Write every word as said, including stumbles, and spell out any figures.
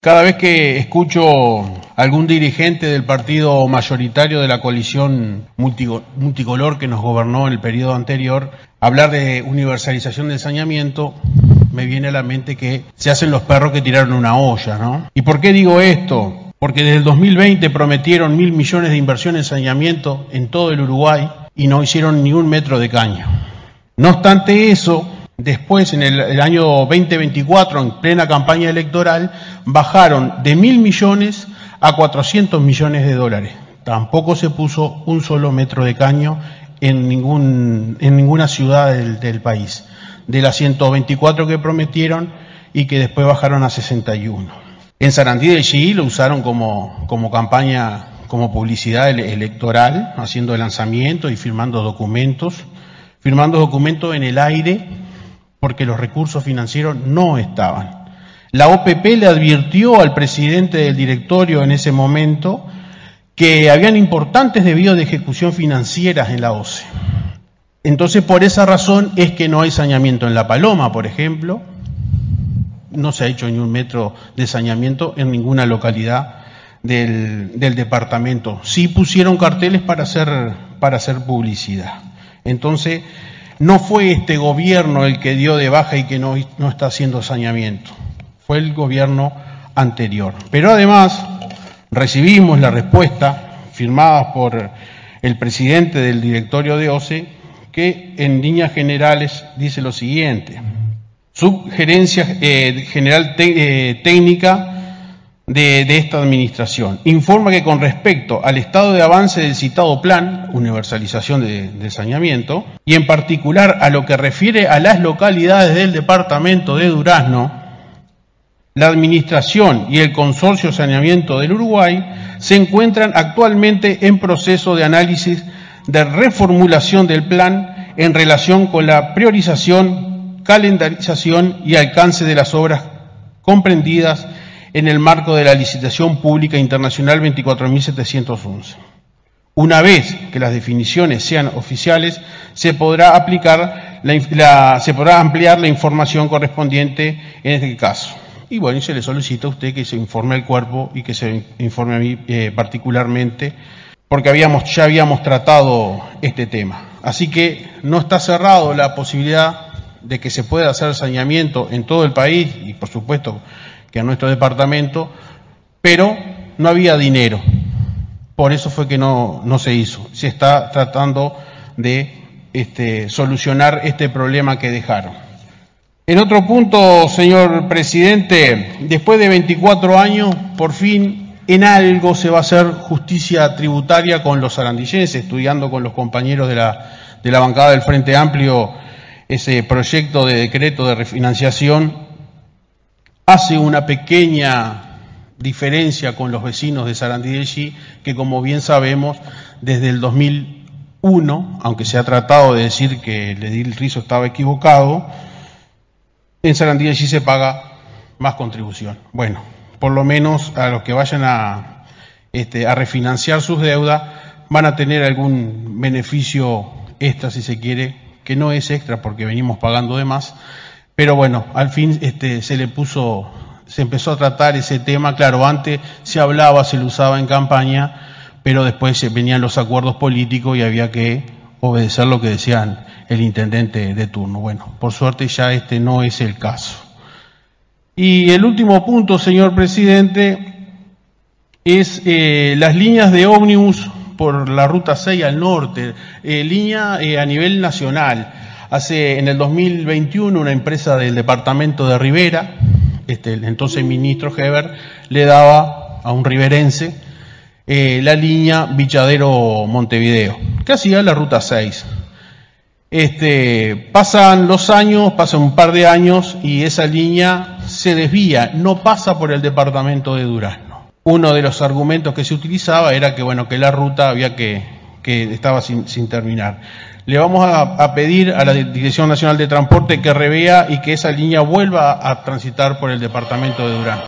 Cada vez que escucho algún dirigente del partido mayoritario de la coalición multicolor que nos gobernó en el periodo anterior hablar de universalización del saneamiento, me viene a la mente que se hacen los perros que tiraron una olla, ¿no? ¿Y por qué digo esto? Porque desde el dos mil veinte prometieron mil millones de inversión en saneamiento en todo el Uruguay y no hicieron ni un metro de caño. No obstante eso, después, en el, el año veinte veinticuatro, en plena campaña electoral, bajaron de mil millones a cuatrocientos millones de dólares. Tampoco se puso un solo metro de caño en, ningún, en ninguna ciudad del, del país, de las ciento veinticuatro que prometieron y que después bajaron a sesenta y uno. En Sarandí del Chií lo usaron como, como campaña, como publicidad electoral, haciendo lanzamientos y firmando documentos, firmando documentos en el aire, porque los recursos financieros no estaban. La O P P le advirtió al presidente del directorio en ese momento que habían importantes desvíos de ejecución financieras en la O C E. Entonces, por esa razón es que no hay saneamiento en La Paloma, por ejemplo. No se ha hecho ni un metro de saneamiento en ninguna localidad del, del departamento. Sí pusieron carteles para hacer, para hacer publicidad. Entonces, no fue este gobierno el que dio de baja y que no, no está haciendo saneamiento, fue el gobierno anterior. Pero además recibimos la respuesta firmada por el presidente del directorio de O C E, que en líneas generales dice lo siguiente: Subgerencia eh, General te, eh, Técnica de, de esta administración informa que con respecto al estado de avance del citado plan, universalización de, de saneamiento, y en particular a lo que refiere a las localidades del departamento de Durazno, la administración y el consorcio saneamiento del Uruguay se encuentran actualmente en proceso de análisis de reformulación del plan en relación con la priorización, calendarización y alcance de las obras comprendidas en el marco de la licitación pública internacional veinticuatro mil setecientos once. Una vez que las definiciones sean oficiales, se podrá aplicar la, la, se podrá ampliar la información correspondiente en este caso. Y bueno, y se le solicita a usted que se informe al cuerpo y que se informe a mí eh, particularmente, porque habíamos, ya habíamos tratado este tema. Así que no está cerrado la posibilidad de que se pueda hacer saneamiento en todo el país y por supuesto que en nuestro departamento, pero no había dinero. Por eso fue que no, no se hizo. Se está tratando de este, solucionar este problema que dejaron. En otro punto, señor presidente, después de veinticuatro años, por fin en algo se va a hacer justicia tributaria con los sarandillenses, estudiando con los compañeros de la, de la bancada del Frente Amplio ese proyecto de decreto de refinanciación. Hace una pequeña diferencia con los vecinos de Sarandí del Chií, que como bien sabemos, desde el dos mil uno, aunque se ha tratado de decir que el edil Rizo estaba equivocado, en Sarandí del Chií se paga más contribución. Bueno, por lo menos a los que vayan a, este, a refinanciar sus deudas van a tener algún beneficio extra, si se quiere, que no es extra porque venimos pagando de más. Pero bueno, al fin este, se le puso, se empezó a tratar ese tema. Claro, antes se hablaba, se lo usaba en campaña, pero después venían los acuerdos políticos y había que obedecer lo que decían el intendente de turno. Bueno, por suerte ya este no es el caso. Y el último punto, señor presidente, es eh, las líneas de ómnibus por la ruta seis al norte, eh, línea eh, a nivel nacional. Hace, en el dos mil veintiuno, una empresa del departamento de Rivera, este, el entonces ministro Heber, le daba a un riverense eh, la línea Villadero-Montevideo, que hacía la ruta seis. Este, pasan los años, pasan un par de años y esa línea se desvía, no pasa por el departamento de Durazno. Uno de los argumentos que se utilizaba era que, bueno, que la ruta había que, que estaba sin, sin terminar. Le vamos a, a pedir a la Dirección Nacional de Transporte que revea y que esa línea vuelva a transitar por el departamento de Durazno.